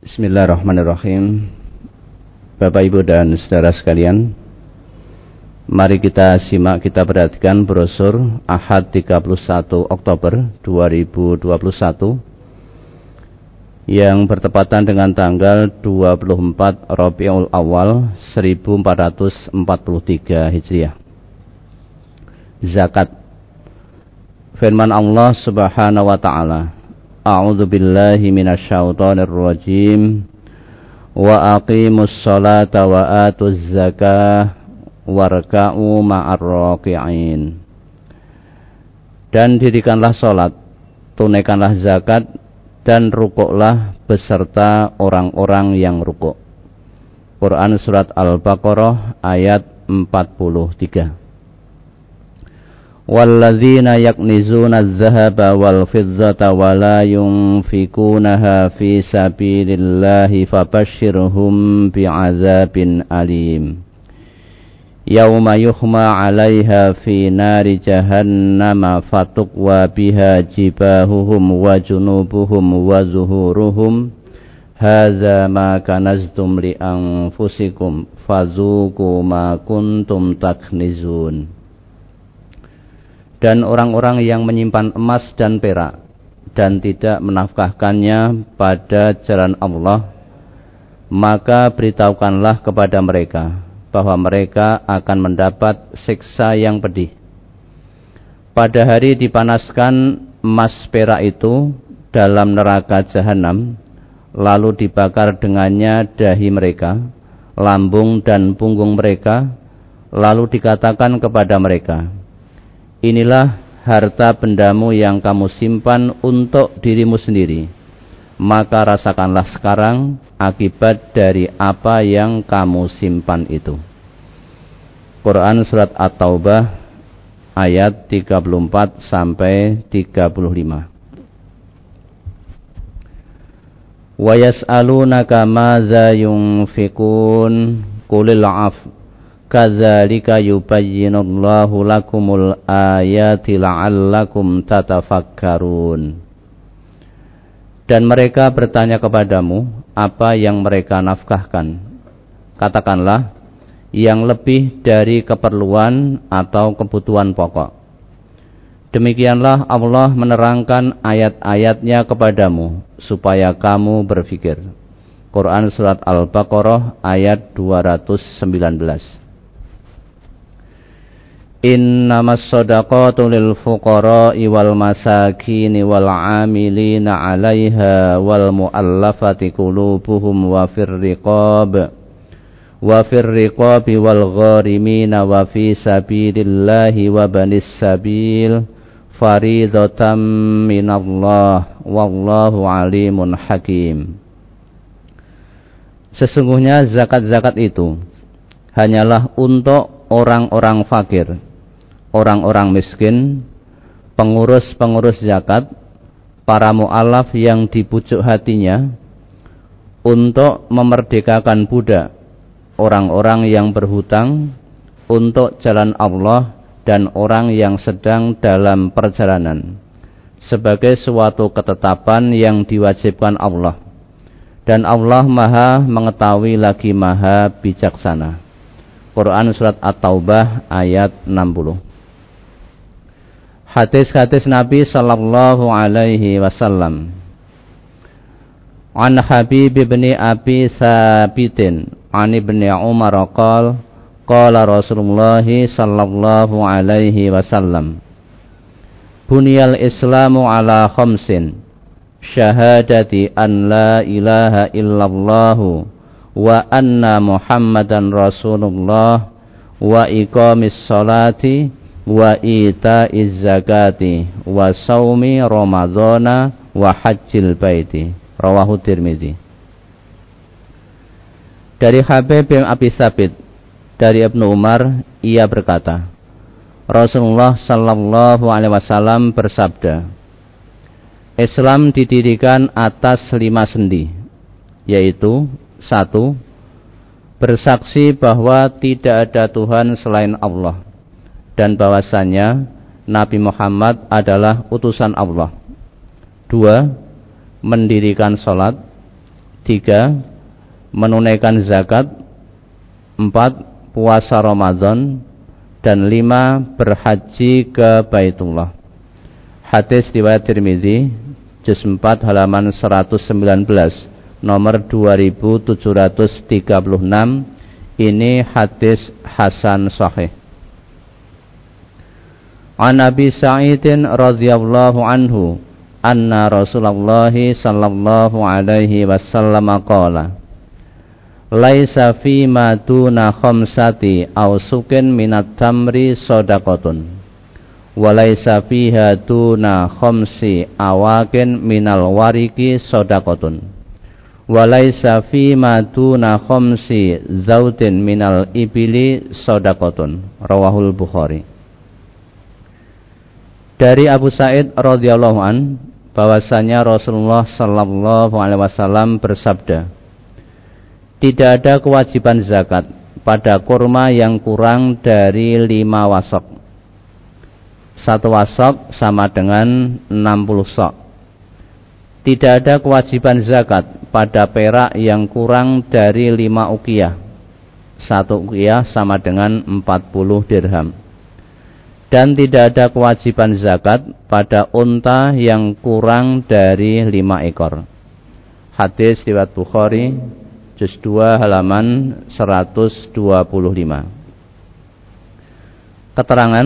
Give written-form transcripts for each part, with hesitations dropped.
Bismillahirrahmanirrahim. Bapak, Ibu, dan saudara sekalian, mari kita simak, kita perhatikan brosur Ahad 31 Oktober 2021 yang bertepatan dengan tanggal 24 Rabiul Awal 1443 Hijriah. Zakat. Firman Allah Subhanahu wa ta'ala, A'udzu billahi minasyaitonir rajim. Wa aqimus sholata wa atuz zakah warka'u ma'ar raki'in. Dan dirikanlah salat, tunaikanlah zakat, dan rukuklah beserta orang-orang yang rukuk. Quran surat Al-Baqarah ayat 43. Walladzina yaknizuna adh-dhahaba wal fiddata wa la yunfikunaha fi sabilillahi fabashshirhum bi'adzabin alim. Yauma yuhma 'alaiha fi nari jahannama fatukwa biha jibahuhum wa junubuhum wa zuhuruhum hadza ma kanaztum li anfusikum fazuqu ma kuntum taknizun. Dan orang-orang yang menyimpan emas dan perak dan tidak menafkahkannya pada jalan Allah, maka beritahukanlah kepada mereka bahwa mereka akan mendapat siksa yang pedih. Pada hari dipanaskan emas perak itu dalam neraka jahanam, lalu dibakar dengannya dahi mereka, lambung dan punggung mereka, lalu dikatakan kepada mereka, inilah harta bendamu yang kamu simpan untuk dirimu sendiri, maka rasakanlah sekarang akibat dari apa yang kamu simpan itu. Quran surat At-Taubah ayat 34 sampai 35. Wa yas'alunaka madza yunfikun qulil 'afw kadzalika yubayyinullahu lakumul ayati la'allakum tatafakkarun. Dan mereka bertanya kepadamu apa yang mereka nafkahkan. Katakanlah, yang lebih dari keperluan atau kebutuhan pokok. Demikianlah Allah menerangkan ayat-ayatnya kepadamu supaya kamu berfikir. Quran surat Al-Baqarah ayat 219. Innamas shadaqatu lil fuqara'i wal masakini wal 'amilina 'alaiha wal mu'allafati qulubuhum wa fir riqabi wal gharimina wa fi sabilillahi wa banis sabil faridatan minallah wallahu alimun hakim. Sesungguhnya zakat-zakat itu hanyalah untuk orang-orang fakir, orang-orang miskin, pengurus-pengurus zakat, para mu'alaf yang dibujuk hatinya, untuk memerdekakan budak, orang-orang yang berhutang untuk jalan Allah, dan orang yang sedang dalam perjalanan, sebagai suatu ketetapan yang diwajibkan Allah. Dan Allah Maha mengetahui lagi Maha bijaksana. Quran surat At-Taubah ayat 60. Hadis-hadis Nabi sallallahu alaihi wasallam. An Habib bin Abi Tsabitin an Ibnu Umar qala Rasulullah sallallahu alaihi wasallam, Bunyal Islamu ala khamsin, syahadati an la ilaha illallah wa anna Muhammadan Rasulullah wa iqamis salati wa ita'iz zakati wa saumi ramadhana wa hajjil baiti. Rawahu Tirmidzi. Dari Habib bin Abi Tsabit dari Ibnu Umar, ia berkata, Rasulullah sallallahu alaihi wasallam bersabda, Islam didirikan atas 5 sendi, yaitu 1. Bersaksi bahwa tidak ada Tuhan selain Allah dan bahwasannya Nabi Muhammad adalah utusan Allah. 2. Mendirikan sholat. 3. Menunaikan zakat. 4. Puasa Ramadan. Dan 5. Berhaji ke Baitullah. Hadis riwayat Tirmizi, juz 4 halaman 119, nomor 2736. Ini hadis hasan sahih. An Abi Sa'idin radhiyallahu anhu anna Rasulullah sallallahu alaihi wasallam qala laisa fi ma duna khamsati aw sukin minat tamri shadaqatun wa laisa fiha duna khamsi awakin minal wariki shadaqatun wa laisa fi ma duna khamsi zaudin minal ibili shadaqatun. Rawahul Bukhari. Dari Abu Sa'id radhiyallahu an bahwasanya Rasulullah sallallahu alaihi wasallam bersabda, tidak ada kewajiban zakat pada kurma yang kurang dari 5 wasok. 1 wasok sama dengan 60 sok. Tidak ada kewajiban zakat pada perak yang kurang dari 5 uqiyah. 1 uqiyah sama dengan 40 dirham. Dan tidak ada kewajiban zakat pada unta yang kurang dari 5 ekor. Hadis riwayat Bukhari, juz 2 halaman 125. Keterangan,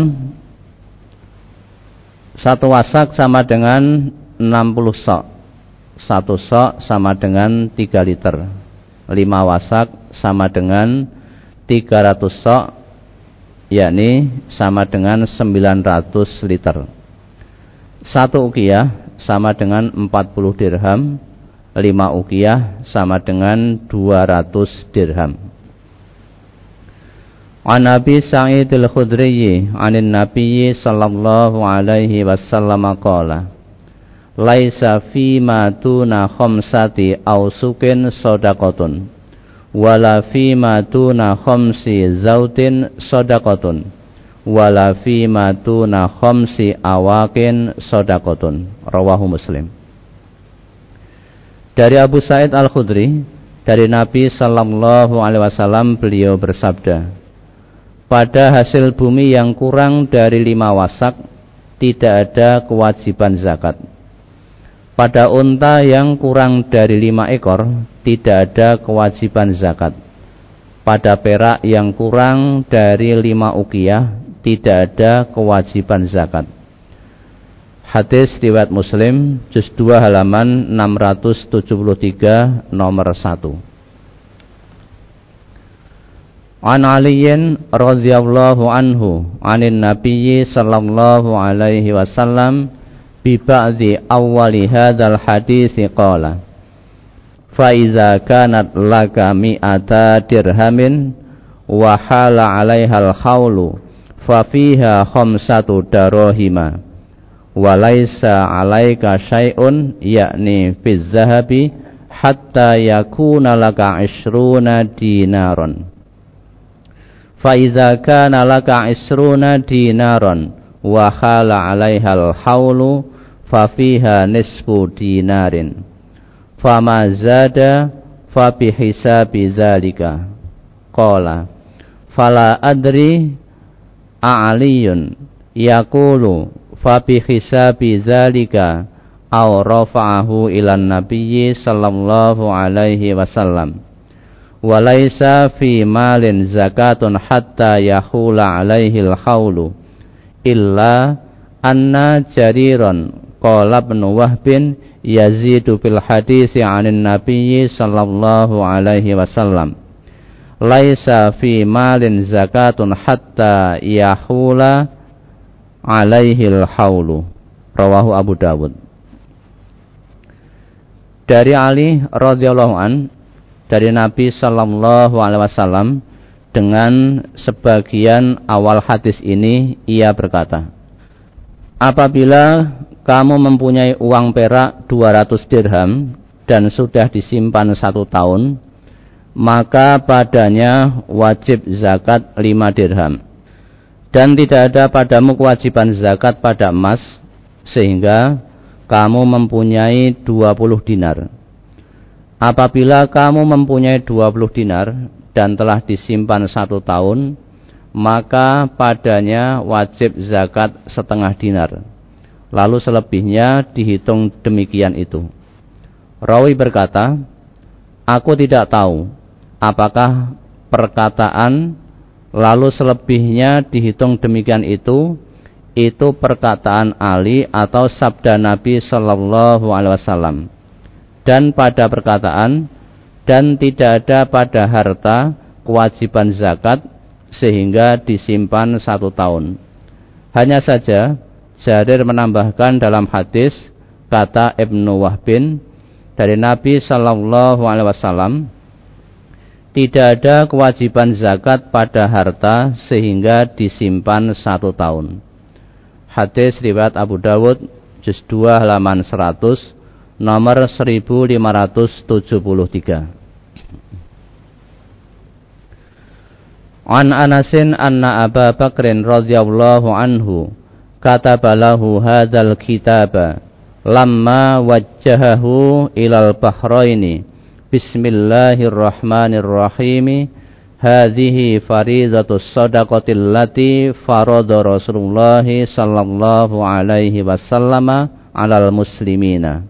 1 wasak sama dengan 60 sok. 1 sok sama dengan 3 liter. 5 wasak sama dengan 300 sok, yakni sama dengan 900 liter. 1 uqiyah sama dengan 40 dirham. 5 uqiyah sama dengan 200 dirham. An Abi Sa'id al-Khudri 'anil Nabi sallallahu alaihi wasallam qala laisa fi ma tuna khamsati aw sukin shadaqatun wala fi ma tuna khamsi zautin shadaqatun wala fi ma tuna khamsi awakin shadaqatun. Rawahu Muslim. Dari Abu Sa'id Al-Khudri, dari Nabi sallallahu alaihi wasallam, beliau bersabda, pada hasil bumi yang kurang dari 5 wasak tidak ada kewajiban zakat. Pada unta yang kurang dari 5 ekor tidak ada kewajiban zakat. Pada perak yang kurang dari 5 uqiyah tidak ada kewajiban zakat. Hadis riwayat Muslim, juz 2 halaman 673, nomor 1. An Aliyin radhiyallahu anhu anin Nabiyyi sallallahu alaihi wasallam bi ba'dhi awwali hadzal hadits qala fa iza kanat laka mi'ata dirhamin wa hala 'alaihal haulu fa fiha khamsatu darahima wa laisa 'alaika syai'un yakni fi zahabi hatta yakuna laka 'ishruna dinaron. Fa iza kana laka 'ishruna dinaron wa hala 'alaihal haulu fa fiha nisfu dinarin fama zada fa bi hisabi zalika. Qala fala adri a'aliyun yaqulu fa bi hisabi zalika aw rafa'ahu ilan nabiyyi sallallahu alaihi wasallam. Walaysa fi malin zakatun hatta yahula alaihil haulu illa anna jariran qala ibn Wahbin yazidu fil hadisi 'anin nabiyyi sallallahu alaihi wasallam laisa fi malin zakatun hatta yahula alaihil haulu. Rawahu Abu Dawud. Dari Ali radhiyallahu an, dari Nabi sallallahu alaihi wasallam, dengan sebagian awal hadis ini ia berkata, apabila kamu mempunyai uang perak 200 dirham dan sudah disimpan 1 tahun, maka padanya wajib zakat 5 dirham. Dan tidak ada padamu kewajiban zakat pada emas, sehingga kamu mempunyai 20 dinar. Apabila kamu mempunyai 20 dinar dan telah disimpan 1 tahun, maka padanya wajib zakat setengah dinar. Lalu selebihnya dihitung demikian itu. Rawi berkata, aku tidak tahu apakah perkataan lalu selebihnya dihitung demikian itu perkataan Ali atau sabda Nabi sallallahu alaihi wasallam. Dan pada perkataan, dan tidak ada pada harta kewajiban zakat sehingga disimpan 1 tahun. Hanya saja Jarir menambahkan dalam hadis, kata Ibnu Wahbin dari Nabi sallallahu alaihi wasallam, tidak ada kewajiban zakat pada harta sehingga disimpan 1 tahun. Hadis riwayat Abu Dawud juz 2 halaman 100, nomor 1573. An Anasin anna Aba Bakrin radhiyallahu anhu kataba lahu hadzal kitaba lamma wajjahahu ilal bahraini bismillahirrahmanirrahim hadhihi faridatus shadaqatil lati farada Rasulullah sallallahu alaihi wasallam alal muslimina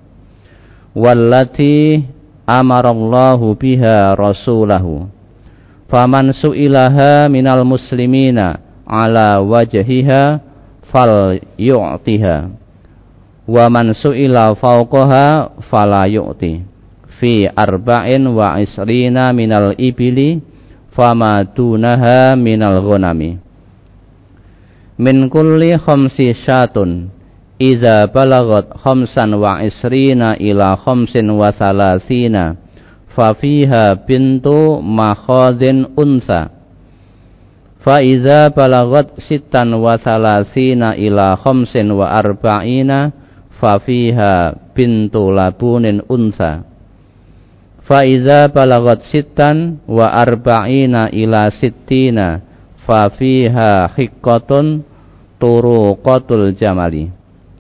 wallati amarallahu biha rasulahu faman su'ilaha minal muslimina ala wajhiha fal yu'tiha wa man su'ila fawqaha fala yu'ti fi arba'in wa isrina minal ibili fama dunaha minal ghanami min kulli khamsi syatun iza balagat khamsan wa isrina ila khamsin wa salasina fa fiha bintu makhadhin unsa fa iza balagat sittan wa salasina ila khamsin wa arba'ina fa fiha bintu labunin unsa fa iza balagat sittan wa arba'ina ila sittina fa fiha hiqqatun turuqatul jamali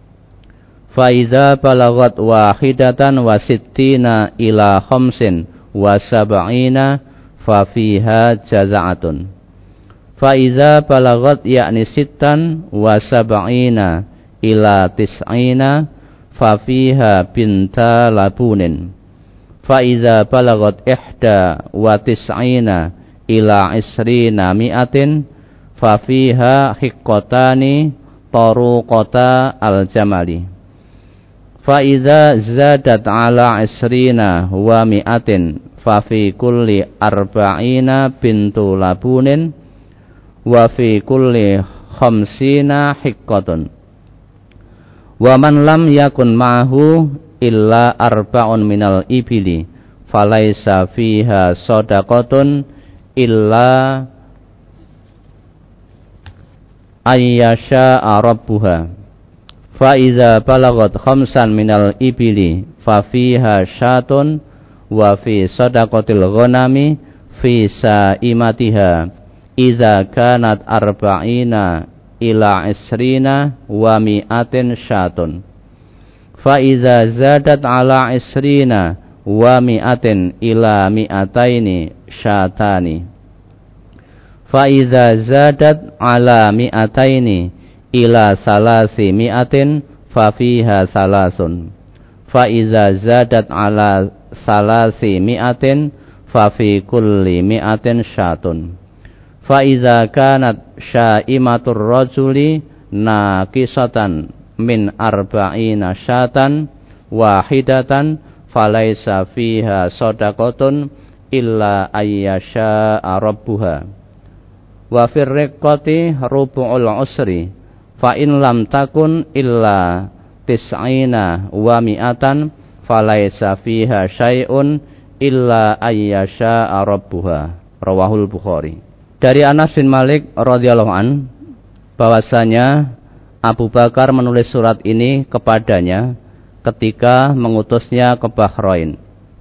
fa iza balagat wahidatan wa sittina ila khamsin wa sab'ina fa fiha jaza'atun fa iza balagat yakni sittan wa sab'ina ila tis'ina fa fiha binta labunin fa iza balagat ihda wa tis'ina ila isrina mi'atin fa fiha hiqqatani taruqata al-jamali fa iza zadat ala isrina wa mi'atin fa fi kulli arba'ina bintu labunin wa fi kulli khamsina hiqqatun wa man lam yakun ma'ahu illa arba'un minal ibili falaysa fiha shadaqatun illa ayyasha'a rabbuha fa iza balagat khamsan minal ibili fa fiha syatun wa fi shadaqatil ghanami fi sa'imatiha iza kanat arba'ina ila isrina wa mi'atin syatun fa iza zadat ala isrina wa mi'atin ila mi'ataini syatani fa iza zadat ala mi'ataini ila salasi mi'atin fa fiha salasun fa iza zadat ala salasi mi'atin fa fi kulli mi'atin syatun fa iza kanat syaimatur rajuli naqisatan min arba'ina syatan wahidatan falaysa fiha shadaqatun illa ayyasha'a rabbuha wa fir riqqati rubu'ul usri fa in lam takun illa tis'ina wa mi'atan falaysa fiha syai'un illa ayyasha'a rabbuha. Rawahul Bukhari. Dari Anas bin Malik radhiyallahu an bahwasanya Abu Bakar menulis surat ini kepadanya ketika mengutusnya ke Bahrain.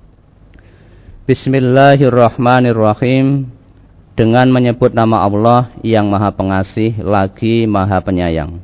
Bismillahirrahmanirrahim, dengan menyebut nama Allah yang Maha Pengasih lagi Maha Penyayang.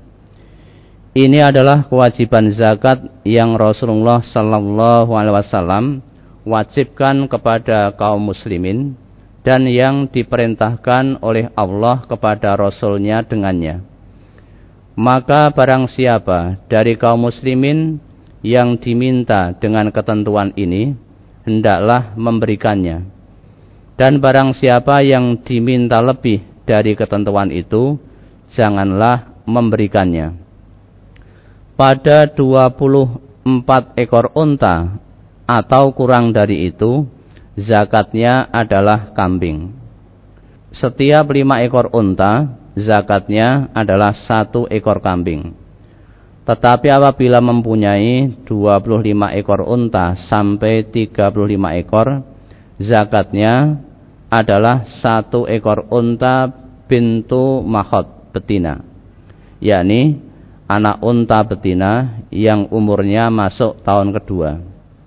Ini adalah kewajiban zakat yang Rasulullah sallallahu alaihi wasallam wajibkan kepada kaum muslimin dan yang diperintahkan oleh Allah kepada Rasul-Nya dengannya. Maka barang siapa dari kaum muslimin yang diminta dengan ketentuan ini, hendaklah memberikannya. Dan barang siapa yang diminta lebih dari ketentuan itu, janganlah memberikannya. Pada 24 ekor unta atau kurang dari itu, zakatnya adalah kambing. Setiap 5 ekor unta, zakatnya adalah 1 ekor kambing. Tetapi apabila mempunyai 25 ekor unta sampai 35 ekor, zakatnya adalah 1 ekor unta bintu makhot betina, yakni anak unta betina yang umurnya masuk tahun kedua.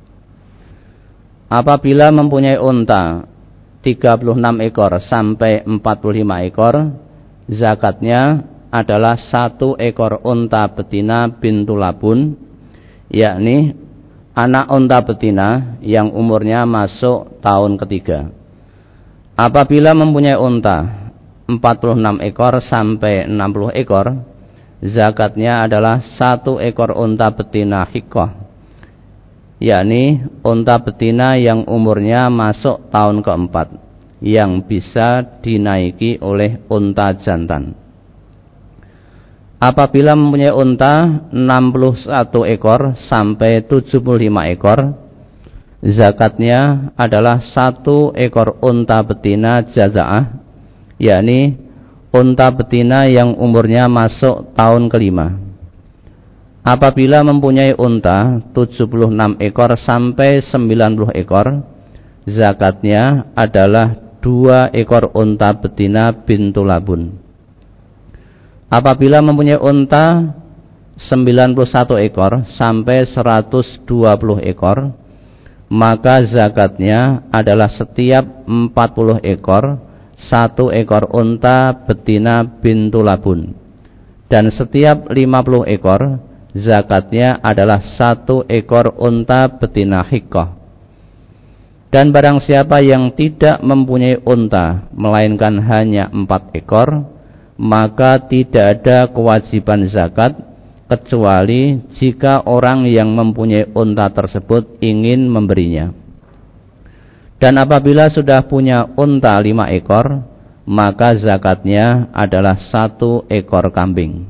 Apabila mempunyai unta 36 ekor sampai 45 ekor, zakatnya adalah 1 ekor unta betina bintu labun, yakni anak unta betina yang umurnya masuk tahun ketiga. Apabila mempunyai unta 46 ekor sampai 60 ekor, zakatnya adalah 1 ekor unta betina hikoh, yakni unta betina yang umurnya masuk tahun keempat, yang bisa dinaiki oleh unta jantan. Apabila mempunyai unta 61 ekor sampai 75 ekor, zakatnya adalah 1 ekor unta betina jaza'ah, yakni unta betina yang umurnya masuk tahun kelima. Apabila mempunyai unta 76 ekor sampai 90 ekor, zakatnya adalah 2 ekor unta betina bintu labun. Apabila mempunyai unta 91 ekor sampai 120 ekor, maka zakatnya adalah setiap 40 ekor 1 ekor unta betina bintu labun, dan setiap 50 ekor zakatnya adalah 1 ekor unta betina hikoh. Dan barang siapa yang tidak mempunyai unta melainkan hanya 4 ekor, maka tidak ada kewajiban zakat, kecuali jika orang yang mempunyai unta tersebut ingin memberinya. Dan apabila sudah punya unta 5 ekor, maka zakatnya adalah 1 ekor kambing.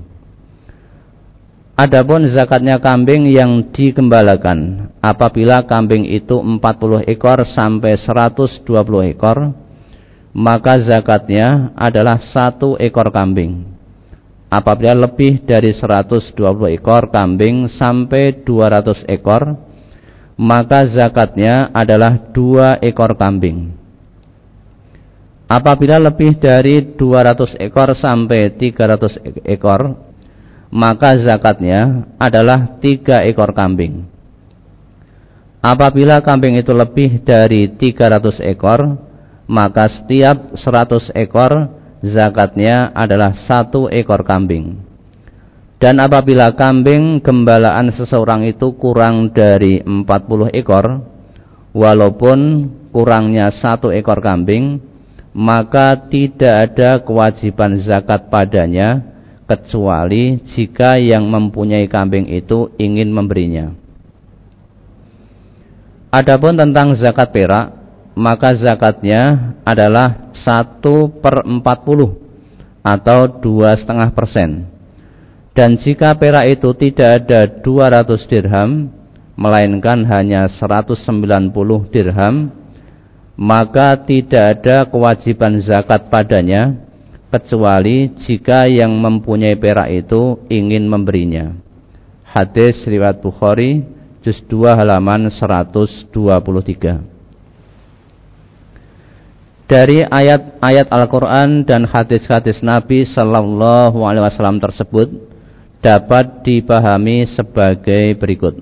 Adapun zakatnya kambing yang digembalakan, apabila kambing itu 40 ekor sampai 120 ekor, maka zakatnya adalah 1 ekor kambing. Apabila lebih dari 120 ekor kambing sampai 200 ekor, maka zakatnya adalah 2 ekor kambing. Apabila lebih dari 200 ekor sampai 300 ekor, maka zakatnya adalah 3 ekor kambing. Apabila kambing itu lebih dari 300 ekor, maka setiap 100 ekor zakatnya adalah 1 ekor kambing. Dan apabila kambing gembalaan seseorang itu kurang dari 40 ekor, walaupun kurangnya 1 ekor kambing, maka tidak ada kewajiban zakat padanya, kecuali jika yang mempunyai kambing itu ingin memberinya. Adapun tentang zakat perak, maka zakatnya adalah 1/40 atau 2,5%. Dan jika perak itu tidak ada 200 dirham, melainkan hanya 190 dirham, maka tidak ada kewajiban zakat padanya, kecuali jika yang mempunyai perak itu ingin memberinya. Hadis riwayat Bukhari, juz 2 halaman 123. Dari ayat-ayat Al-Quran dan hadis-hadis Nabi Sallallahu Alaihi Wasallam tersebut dapat dipahami sebagai berikut.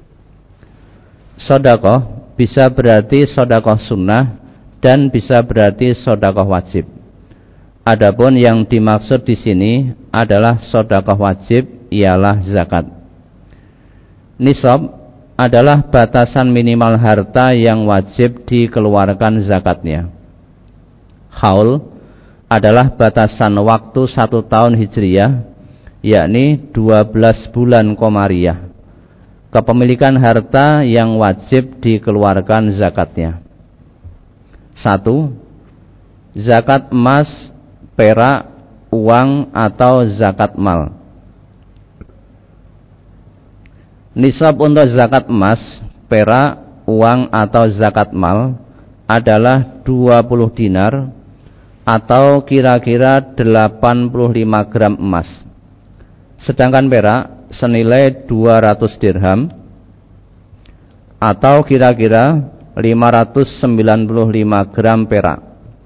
Sedekah bisa berarti sedekah sunnah dan bisa berarti sedekah wajib. Adapun yang dimaksud di sini adalah sedekah wajib, ialah zakat. Nisab adalah batasan minimal harta yang wajib dikeluarkan zakatnya. Haul adalah batasan waktu 1 tahun hijriyah, yakni 12 bulan komariah, kepemilikan harta yang wajib dikeluarkan zakatnya. 1. Zakat emas, perak, uang atau zakat mal. Nisab untuk zakat emas, perak, uang atau zakat mal adalah 20 dinar atau kira-kira 85 gram emas. Sedangkan perak senilai 200 dirham atau kira-kira 595 gram perak.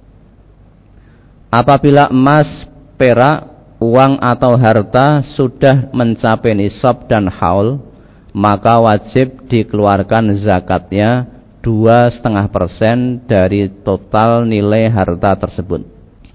Apabila emas, perak, uang atau harta sudah mencapai nisab dan haul, maka wajib dikeluarkan zakatnya 2,5% dari total nilai harta tersebut.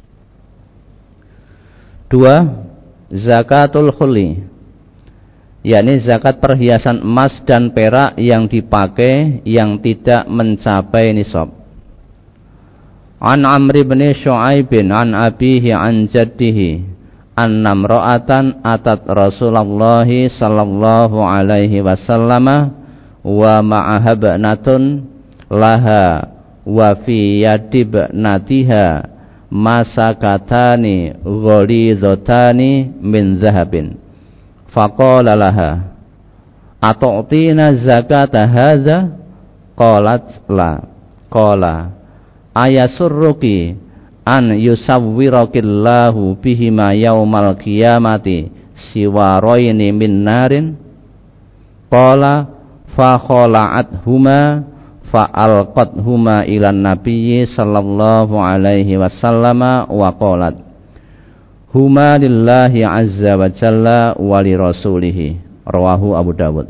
2. Zakatul khuli, yakni zakat perhiasan emas dan perak yang dipakai yang tidak mencapai nisab. An Amr bin Shu'aib an abihi an jaddihi annam ra'atan atat Rasulullah sallallahu alaihi wasallam wa ma'aha ba'natun laha wa fi yadibnatiha masakatani ghalidhatani min zahabin faqala laha atu'tina zakata hadza qalat la qala ayasurruki an yusawwirakillahu bihima yaumal qiyamati siwaraini min narin qala fa khala'athuma fa alqathuma ilan nabiyyi sallallahu alaihi wasallama wa qalat huma lillahi azza wa jalla wa li rasulihi. Rawahu Abu Dawud.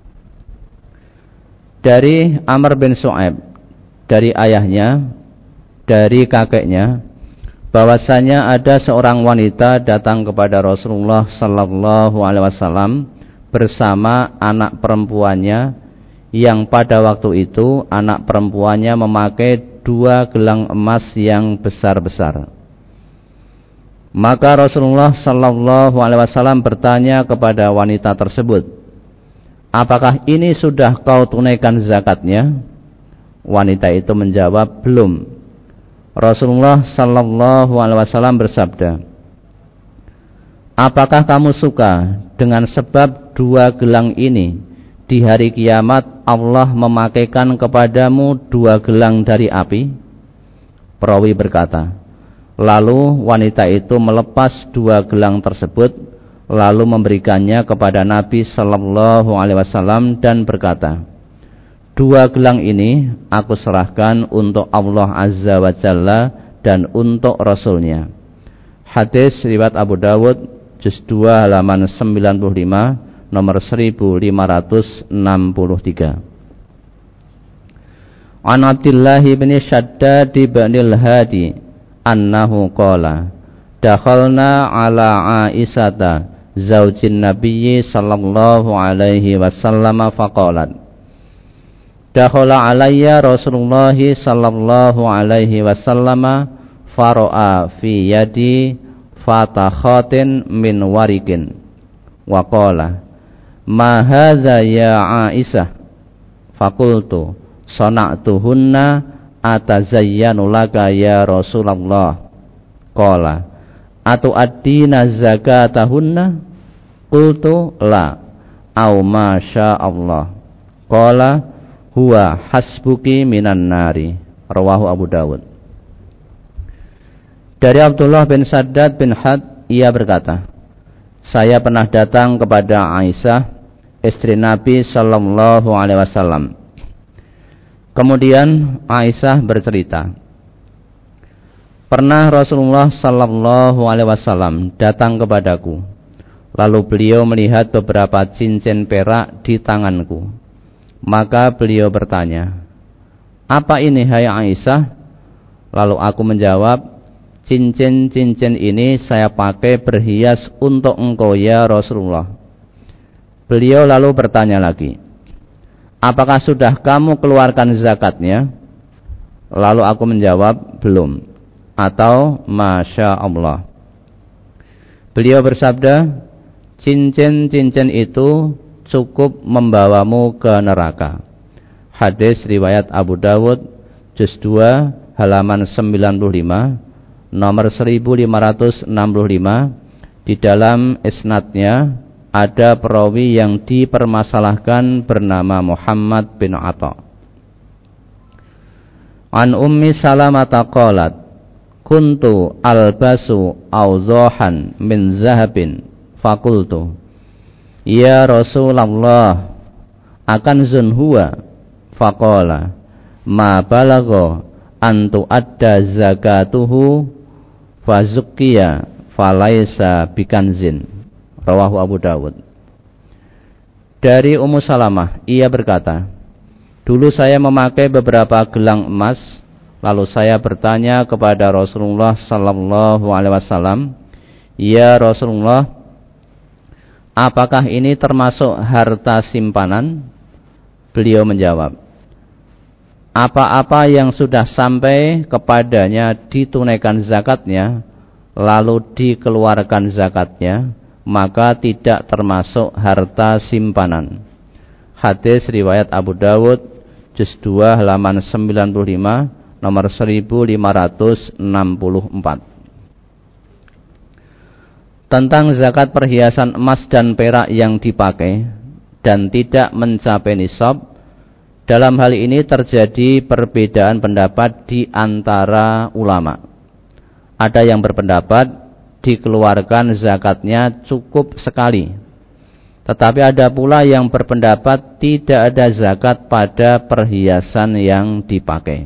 Dari Amr bin Shu'aib, dari ayahnya, dari kakeknya, bahwasanya ada seorang wanita datang kepada Rasulullah sallallahu alaihi wasallam bersama anak perempuannya, yang pada waktu itu anak perempuannya memakai 2 gelang emas yang besar-besar. Maka Rasulullah sallallahu alaihi wasallam bertanya kepada wanita tersebut, apakah ini sudah kau tunaikan zakatnya? Wanita itu menjawab, belum. Rasulullah sallallahu alaihi wasallam bersabda, apakah kamu suka dengan sebab 2 gelang ini di hari kiamat Allah memakaikan kepadamu 2 gelang dari api? Perawi berkata, lalu wanita itu melepas 2 gelang tersebut lalu memberikannya kepada Nabi sallallahu alaihi wasallam dan berkata, 2 gelang ini aku serahkan untuk Allah Azza wa Jalla dan untuk Rasulnya. Hadis riwayat Abu Dawud juz 2 halaman 95 nomor 1563. An Abdullah bin Shaddad bin al-Hadi annahu qala dakhalna ala Aisyata zaujin Nabiyyi sallallahu alaihi wasallam faqalat dakhala alayya Rasulullah sallallahu alaihi wasallam fara'a fi yadi fatakhatin min warikin wa qala ma hadza ya Aisyah faqultu sana'tuhunna atazayyanu laka ya Rasulullah qala atu'addina zakatahunna qultu la au ma sya Allah qala huwa hasbuki minan nari. Rawahu Abu Dawud. Dari Abdullah bin Shaddad bin Had, ia berkata, saya pernah datang kepada Aisyah, istri Nabi sallallahu alaihi wasallam. Kemudian Aisyah bercerita, pernah Rasulullah sallallahu alaihi wasallam datang kepadaku, lalu beliau melihat beberapa cincin perak di tanganku. Maka beliau bertanya, apa ini hai Aisyah? Lalu aku menjawab, cincin-cincin ini saya pakai berhias untuk engkau ya Rasulullah. Beliau lalu bertanya lagi, apakah sudah kamu keluarkan zakatnya? Lalu aku menjawab, belum. Atau Masya Allah. Beliau bersabda, cincin-cincin itu cukup membawamu ke neraka. Hadis riwayat Abu Dawud, juz 2, halaman 95, nomor 1565. Di dalam isnadnya ada perawi yang dipermasalahkan bernama Muhammad bin Atha. An Ummi Salamah qalat, kuntu albasu awzahan min zahabin fakultu, ya Rasulullah, akan huwa? Faqala, ma balagha an tu'adda zakatuhu fazukkiya falaisa bikanzin. Rawahu Abu Dawud. Dari Ummu Salamah, ia berkata, dulu saya memakai beberapa gelang emas, lalu saya bertanya kepada Rasulullah sallallahu alaihi wasallam, ya Rasulullah, apakah ini termasuk harta simpanan? Beliau menjawab, apa-apa yang sudah sampai kepadanya ditunaikan zakatnya, lalu dikeluarkan zakatnya, maka tidak termasuk harta simpanan. Hadis riwayat Abu Dawud, juz 2, halaman 95, nomor 1564. Tentang zakat perhiasan emas dan perak yang dipakai dan tidak mencapai nisab, dalam hal ini terjadi perbedaan pendapat di antara ulama. Ada yang berpendapat dikeluarkan zakatnya cukup sekali, tetapi ada pula yang berpendapat tidak ada zakat pada perhiasan yang dipakai.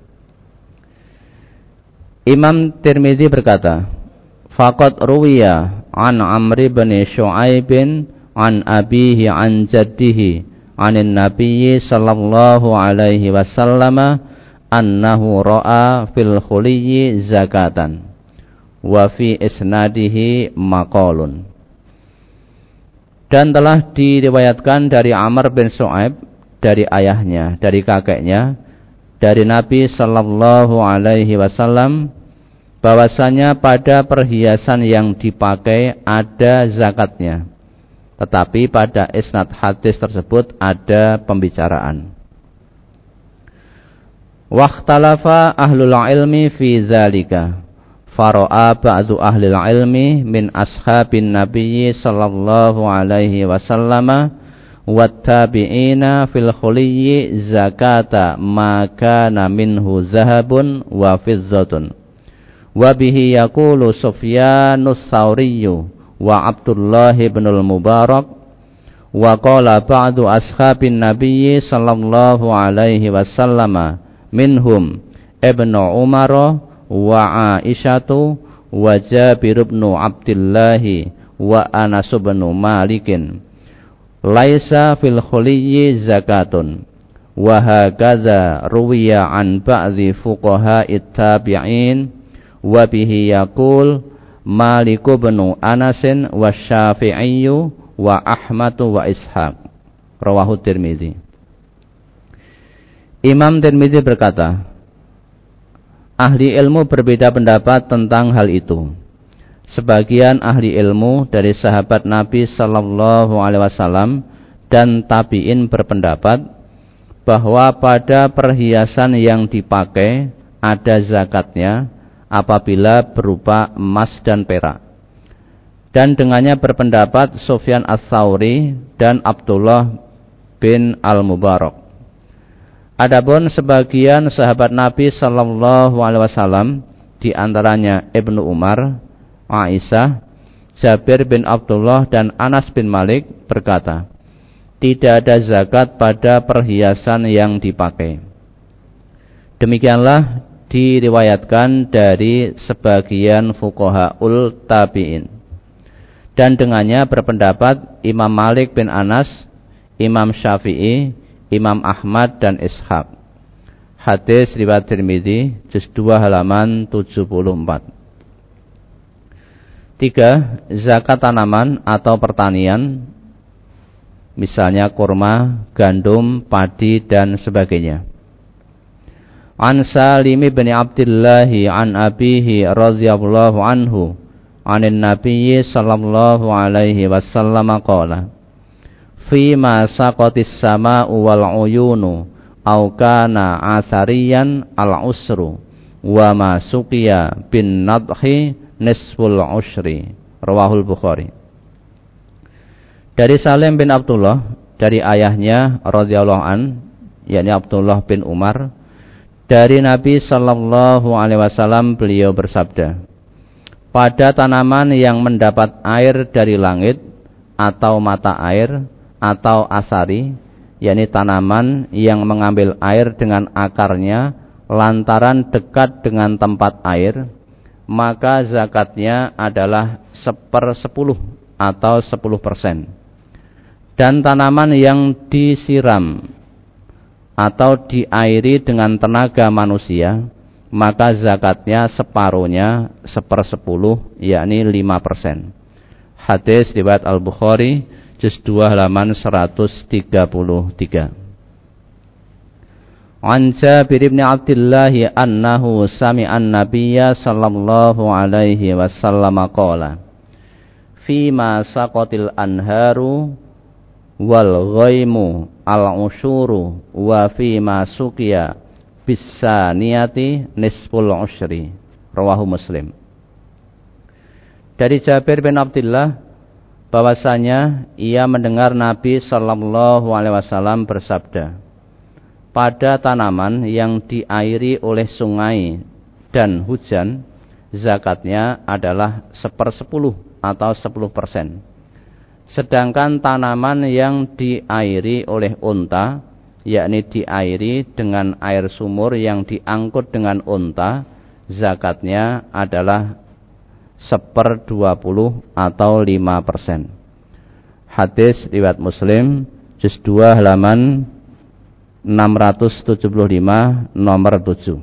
Imam Tirmidzi berkata, faqad ruwiya an Amr bin Shu'aib an abihi an jaddihi anin nabiyyi sallallahu alaihi wasallam annahu ra'a fil khuliyyi zakatan wa fi isnadihi maqalun. Dan telah diriwayatkan dari Amr bin Shu'aib, dari ayahnya, dari kakeknya, dari Nabi sallallahu alaihi wasallam, bahwasanya pada perhiasan yang dipakai ada zakatnya, tetapi pada isnad hadis tersebut ada pembicaraan. Wakhtalafa ahlul ilmi fi dzalika. Fara'a ba'du ahlil ilmi min ashabin nabiyyi sallallahu alaihi wasallam wattabi'ina fil khuliyyi zakata ma kana minhu zahabun wa fizzatun. Wa bihi yaqulu Sufyanus Tsauriyyu wa Abdullah bin al-Mubarak wa qala ba'du ashabin nabiyyi sallallahu alaihi wasallam minhum Ibnu Umar wa Aisyatu wa Jabir bin Abdullah wa Anas bin Malikin laisa fil khuliyyi zakatun wa hakaza ruwiya an ba'dhi fuqaha'it tabi'in wa bihi yaqul Malik bin Anas wa Syafi'i wa Ahmad wa Ishaq. Rawahu Tirmidzi. Imam Tirmidzi berkata, ahli ilmu berbeda pendapat tentang hal itu. Sebagian ahli ilmu dari sahabat Nabi sallallahu alaihi wasallam dan tabi'in berpendapat bahwa pada perhiasan yang dipakai ada zakatnya apabila berupa emas dan perak. Dan dengannya berpendapat Sufyan Ats-Tsauri dan Abdullah bin Al-Mubarak. Adapun sebagian sahabat Nabi sallallahu alaihi wasallam, di antaranya Ibnu Umar, Aisyah, Jabir bin Abdullah dan Anas bin Malik berkata, tidak ada zakat pada perhiasan yang dipakai. Demikianlah diriwayatkan dari sebagian fuqahaul tabi'in. Dan dengannya berpendapat Imam Malik bin Anas, Imam Syafi'i, Imam Ahmad dan Ishaq. Hadis riwayat Tirmidzi, juz 2 halaman 74. 3. Zakat tanaman atau pertanian. misalnya kurma, gandum, padi dan sebagainya. An Salim bin Abdullah an abihi radhiyallahu anhu anin nabiyyi sallallahu alaihi wasallam qala fima saqatis sama'u wal uyunu aw kana asariyan al usru wa ma suqiya bin nadhi nisful ushri. Rawahul Bukhari. Dari Salim bin Abdullah dari ayahnya radhiyallahu an, yakni Abdullah bin Umar, dari Nabi sallallahu alaihi wasallam beliau bersabda, pada tanaman yang mendapat air dari langit atau mata air atau asari, yakni tanaman yang mengambil air dengan akarnya lantaran dekat dengan tempat air, maka zakatnya adalah 1/10 atau 10%. Dan tanaman yang disiram atau diairi dengan tenaga manusia, maka zakatnya separuhnya 1/10, yakni 5%. Hadis riwayat Al-Bukhari, juz 2 halaman 133. An Jabir bin Abdullah annahu sami'a an-nabiyya sallallahu alaihi wasallam qala fi ma saqatil anharu wal ghaimu al-ushuru wa fi ma suqiya bisaniyati nisful ushri. Rawahu Muslim. Dari Jabir bin Abdullah bahwasanya ia mendengar Nabi sallallahu alaihi wasallam bersabda, pada tanaman yang diairi oleh sungai dan hujan, zakatnya adalah 1/10 atau 10%. Sedangkan tanaman yang diairi oleh unta, yakni diairi dengan air sumur yang diangkut dengan unta, zakatnya adalah 1/20 atau 5%. Hadis riwayat Muslim, juz 2 halaman 675 nomor 7.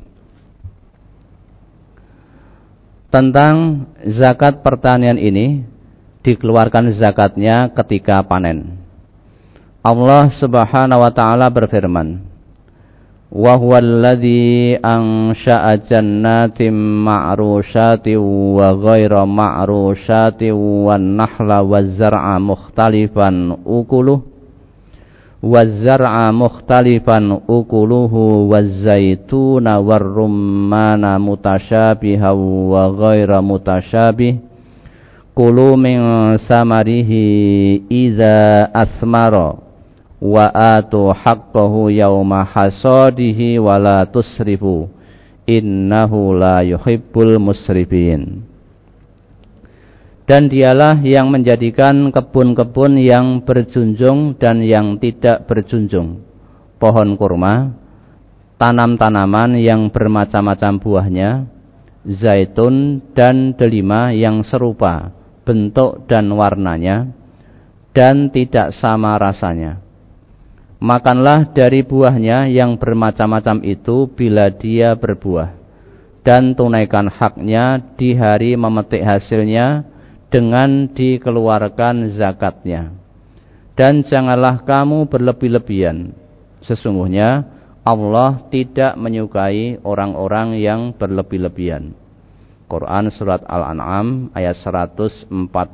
Tentang zakat pertanian ini, dikeluarkan zakatnya ketika panen. Allah Subhanahu wa taala berfirman, wa huwallazi ansha'a jannatin ma'rushatin wa ghaira ma'rushatin wan nahla waz zar'a mukhtalifan ukuluhu waz zar'a mukhtalifan ukuluhu waz zaituna war rumman mutasyabihan wa ghaira mutasyabih kulu min samarihi iza asmara wa atu haqqahu yawma hasadihi wa la tusrifu innahu la yuhibbul musrifin. Dan dialah yang menjadikan kebun-kebun yang berjunjung dan yang tidak berjunjung, pohon kurma, tanam-tanaman yang bermacam-macam buahnya, zaitun dan delima yang serupa bentuk dan warnanya, dan tidak sama rasanya. Makanlah dari buahnya yang bermacam-macam itu bila dia berbuah, dan tunaikan haknya di hari memetik hasilnya dengan dikeluarkan zakatnya. Dan janganlah kamu berlebih-lebihan, sesungguhnya Allah tidak menyukai orang-orang yang berlebih-lebihan. Quran surat Al-An'am ayat 141.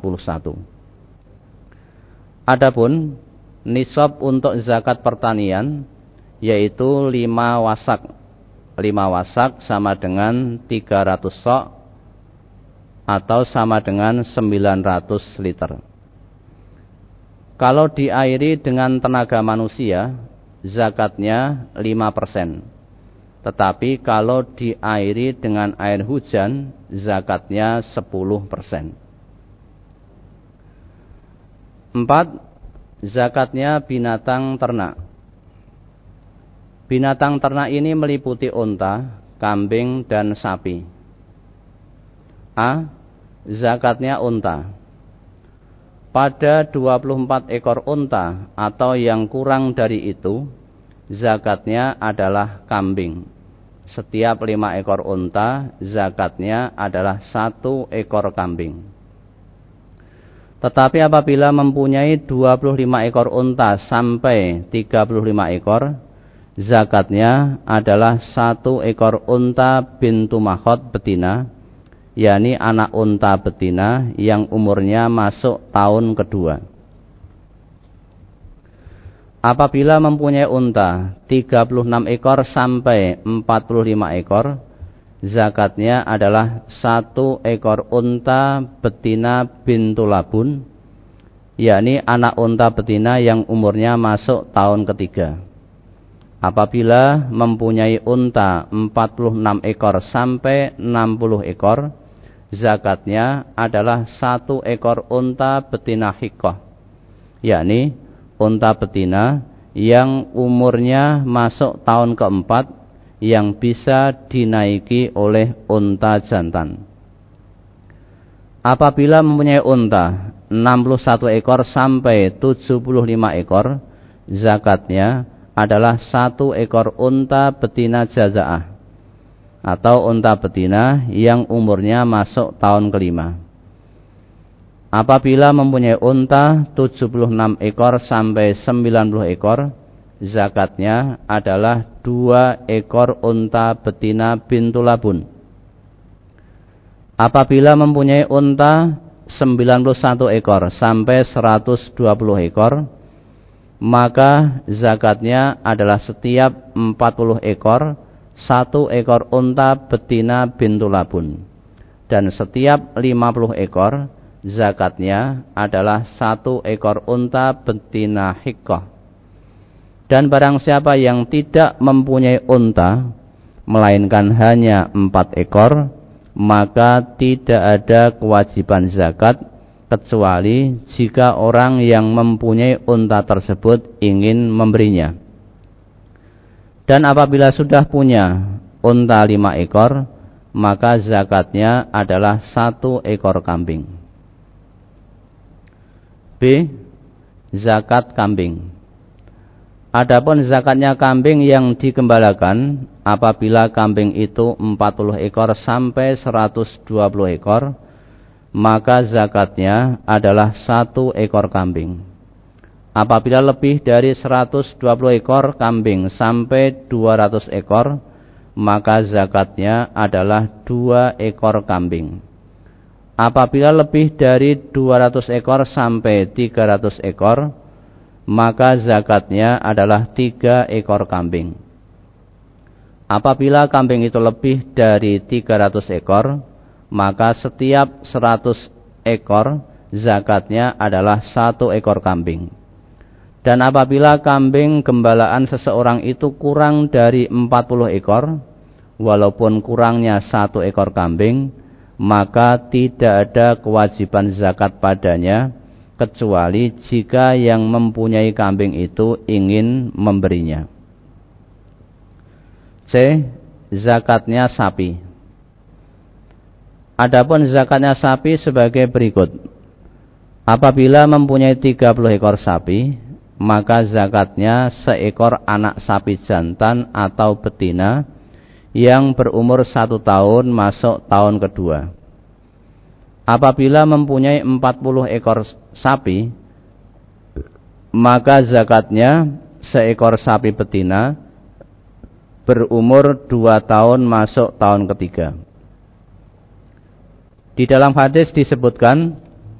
Adapun nisab untuk zakat pertanian yaitu 5 wasak. 5 wasak sama dengan 300 sok atau sama dengan 900 liter. Kalau diairi dengan tenaga manusia, zakatnya 5%. Tetapi kalau diairi dengan air hujan, zakatnya 10%. 4. Zakatnya binatang ternak. Binatang ternak ini meliputi unta, kambing, dan sapi. A. Zakatnya unta. Pada 24 ekor unta atau yang kurang dari itu, zakatnya adalah kambing. Setiap 5 ekor unta, zakatnya adalah 1 ekor kambing. Tetapi apabila mempunyai 25 ekor unta sampai 35 ekor, zakatnya adalah 1 ekor unta bintu makhot betina, yakni anak unta betina yang umurnya masuk tahun kedua. Apabila mempunyai unta 36 ekor sampai 45 ekor, zakatnya adalah 1 ekor unta betina bintu labun, yakni anak unta betina yang umurnya masuk tahun ketiga. Apabila mempunyai unta 46 ekor sampai 60 ekor, zakatnya adalah 1 ekor unta betina hikoh, yakni unta betina yang umurnya masuk tahun keempat yang bisa dinaiki oleh unta jantan. Apabila mempunyai unta 61 ekor sampai 75 ekor, zakatnya adalah 1 ekor unta betina jazaah atau unta betina yang umurnya masuk tahun kelima. Apabila mempunyai unta 76 ekor sampai 90 ekor, zakatnya adalah 2 ekor unta betina bintu labun. Apabila mempunyai unta 91 ekor sampai 120 ekor, maka zakatnya adalah setiap 40 ekor 1 ekor unta betina bintu labun, dan setiap 50 ekor zakatnya adalah 1 ekor unta betina hikoh. Dan barang siapa yang tidak mempunyai unta, melainkan hanya 4 ekor, maka tidak ada kewajiban zakat, kecuali jika orang yang mempunyai unta tersebut ingin memberinya. Dan apabila sudah punya unta 5 ekor, maka zakatnya adalah 1 ekor kambing. B. Zakat kambing. Adapun zakatnya kambing yang digembalakan, apabila kambing itu 40 ekor sampai 120 ekor, maka zakatnya adalah 1 ekor kambing. Apabila lebih dari 120 ekor kambing sampai 200 ekor, maka zakatnya adalah 2 ekor kambing. Apabila lebih dari 200 ekor sampai 300 ekor, maka zakatnya adalah 3 ekor kambing. Apabila kambing itu lebih dari 300 ekor, maka setiap 100 ekor zakatnya adalah 1 ekor kambing. Dan apabila kambing gembalaan seseorang itu kurang dari 40 ekor, walaupun kurangnya 1 ekor kambing, maka tidak ada kewajiban zakat padanya, kecuali jika yang mempunyai kambing itu ingin memberinya. C. Zakatnya sapi. Adapun zakatnya sapi sebagai berikut. Apabila mempunyai 30 ekor sapi, maka zakatnya 1 ekor anak sapi jantan atau betina yang berumur 1 tahun masuk tahun kedua. Apabila mempunyai 40 ekor sapi, maka zakatnya 1 ekor sapi betina berumur 2 tahun masuk tahun ketiga. Di dalam hadis disebutkan,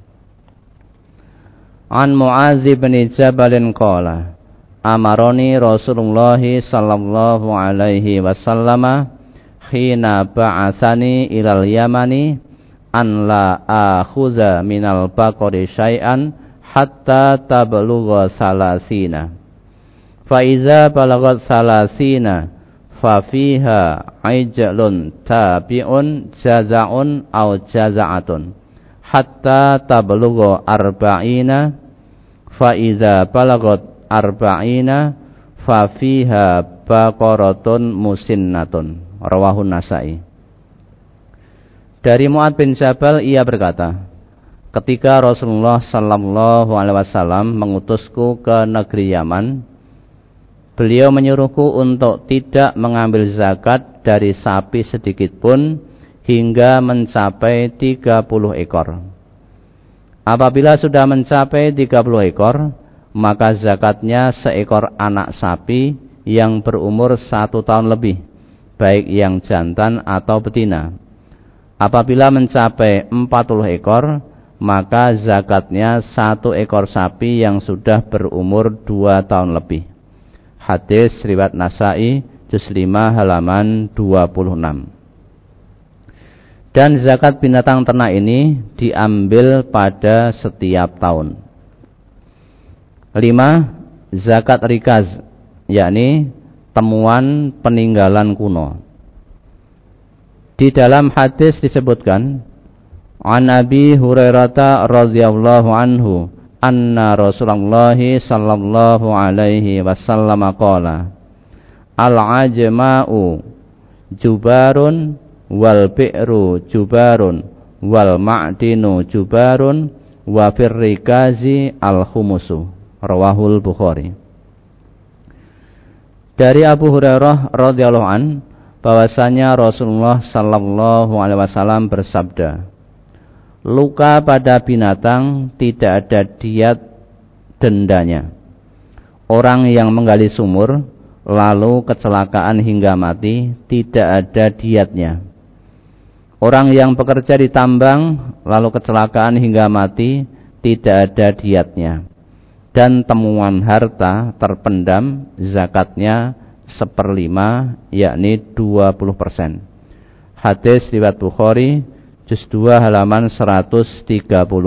An Mu'adz bin Jabal qala, amaroni Rasulullah sallallahu alaihi wasallam khina ba'asani ilal Yamani an la akhuza minal baqari syai'an hatta tablugha salasina, fa iza balagat salasina fa fiha ajlun tabi'un jaza'un aw jaza'atun hatta tablugha arba'ina, fa iza balagat arba'ina fa fiha baqaratun musinnatun. Rawahun Nasa'i. Dari Mu'adz bin Jabal ia berkata, ketika Rasulullah sallallahu alaihi wasallam mengutusku ke negeri Yaman, beliau menyuruhku untuk tidak mengambil zakat dari sapi sedikit pun hingga mencapai 30 ekor. Apabila sudah mencapai 30 ekor, maka zakatnya seekor anak sapi yang berumur 1 tahun lebih, baik yang jantan atau betina. Apabila mencapai 40 ekor, maka zakatnya 1 ekor sapi yang sudah berumur 2 tahun lebih. Hadis riwayat Nasa'i juz 5 halaman 26. Dan zakat binatang ternak ini diambil pada setiap tahun. 5. Zakat rikaz, yakni temuan peninggalan kuno. Di dalam hadis disebutkan, an Abi Hurairah radhiyallahu anhu anna Rasulullah sallallahu alaihi wasallam qala, al-ajma'u jubarun wal bi'ru jubarun wal ma'dinu jubarun wa fir rikazi al-khumusu. Rawahul Bukhari. Dari Abu Hurairah radhiyallahu an, bahwasanya Rasulullah sallallahu alaihi wasallam bersabda, luka pada binatang tidak ada diat dendanya. Orang yang menggali sumur lalu kecelakaan hingga mati tidak ada diatnya. Orang yang bekerja di tambang lalu kecelakaan hingga mati tidak ada diatnya. Dan temuan harta terpendam zakatnya 1/5, yakni 20%. Hadis riwayat Bukhari juz 2 halaman 137.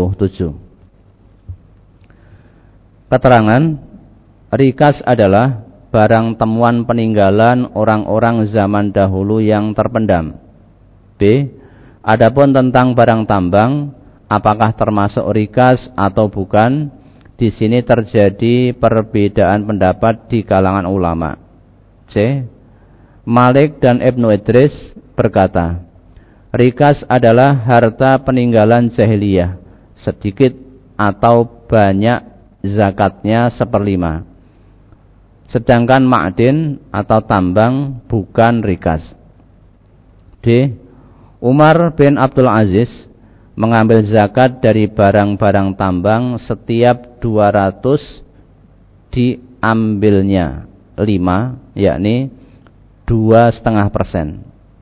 Keterangan, rikas adalah barang temuan peninggalan orang-orang zaman dahulu yang terpendam. B. Adapun tentang barang tambang, apakah termasuk rikas atau bukan? Di sini terjadi perbedaan pendapat di kalangan ulama. C. Malik dan Ibnu Idris berkata, rikas adalah harta peninggalan jahiliyah, sedikit atau banyak zakatnya 1/5. Sedangkan ma'din atau tambang bukan rikas. D. Umar bin Abdul Aziz mengambil zakat dari barang-barang tambang setiap 200 diambilnya 5, yakni 2,5%.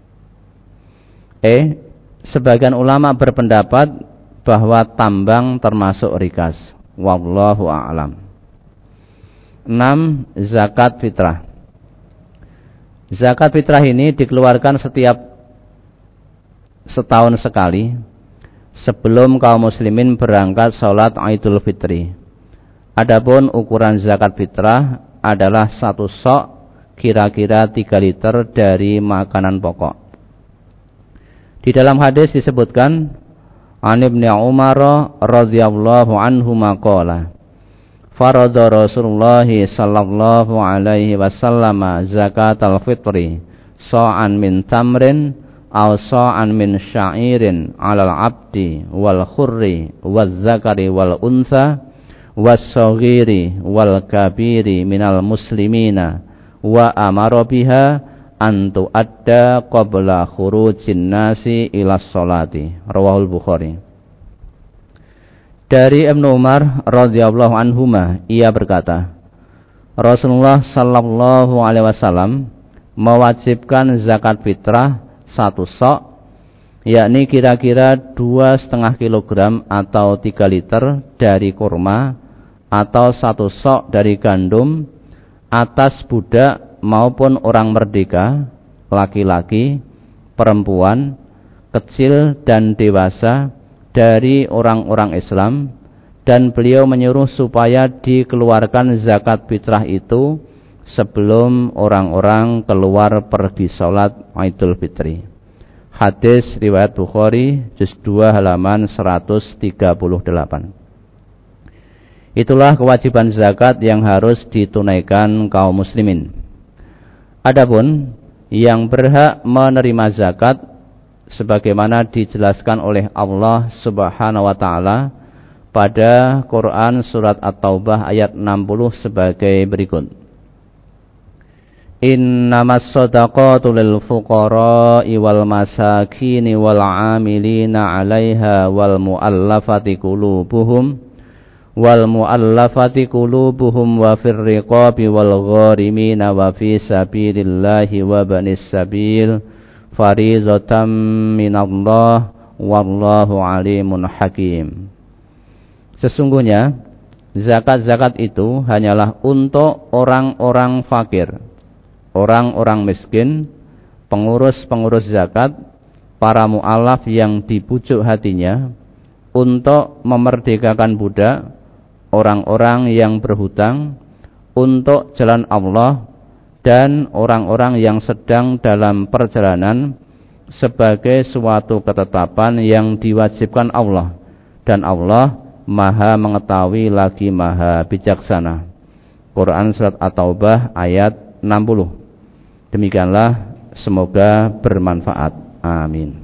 Sebagian ulama berpendapat bahwa tambang termasuk rikas. Wallahu a'lam. 6. Zakat fitrah. Zakat fitrah ini dikeluarkan setiap setahun sekali sebelum kaum muslimin berangkat sholat Idul Fitri. Adapun ukuran zakat fitrah adalah 1 sok, kira-kira 3 liter dari makanan pokok. Di dalam hadis disebutkan, an Ibnu Umar radhiyallahu anhu maqala, farada Rasulullah sallallahu alaihi wasallam zakatal fitri sa'an min tamrin aw sa'an min sya'irin 'alal 'abdi wal khurri waz zakari wal untha was saghiri wal kabiri minal muslimina wa amara biha an tu'adda qabla khurujin nasi ila sholati. Rawahul Bukhari. Dari Ibnu Umar radhiyallahu anhuma, ia berkata, Rasulullah sallallahu alaihi wasallam mewajibkan zakat fitrah 1 sok, yakni kira-kira 2,5 kilogram atau 3 liter dari kurma, atau 1 sok dari gandum atas budak maupun orang merdeka, laki-laki, perempuan, kecil dan dewasa dari orang-orang Islam, dan beliau menyuruh supaya dikeluarkan zakat fitrah itu sebelum orang-orang keluar pergi sholat Idul Fitri. Hadis riwayat Bukhari juz 2 halaman 138. Itulah kewajiban zakat yang harus ditunaikan kaum muslimin. Adapun yang berhak menerima zakat sebagaimana dijelaskan oleh Allah Subhanahu wa taala pada Quran surat At-Taubah ayat 60 sebagai berikut. Innamas shadaqatu lil fuqara'i wal masakini wal 'amilina 'alaiha wal mu'allafati qulubuhum wa fir riqabi wal gharimina wa fi sabilillahi wa banis sabil fariidatan minallah wallahu alimun hakim. Sesungguhnya zakat-zakat itu hanyalah untuk orang-orang fakir, orang-orang miskin, pengurus-pengurus zakat, para mu'alaf yang dibujuk hatinya untuk memerdekakan budak, orang-orang yang berhutang untuk jalan Allah, dan orang-orang yang sedang dalam perjalanan sebagai suatu ketetapan yang diwajibkan Allah, dan Allah Maha mengetahui lagi Maha bijaksana. Quran Surat At-Taubah ayat 60. Demikianlah, semoga bermanfaat. Amin.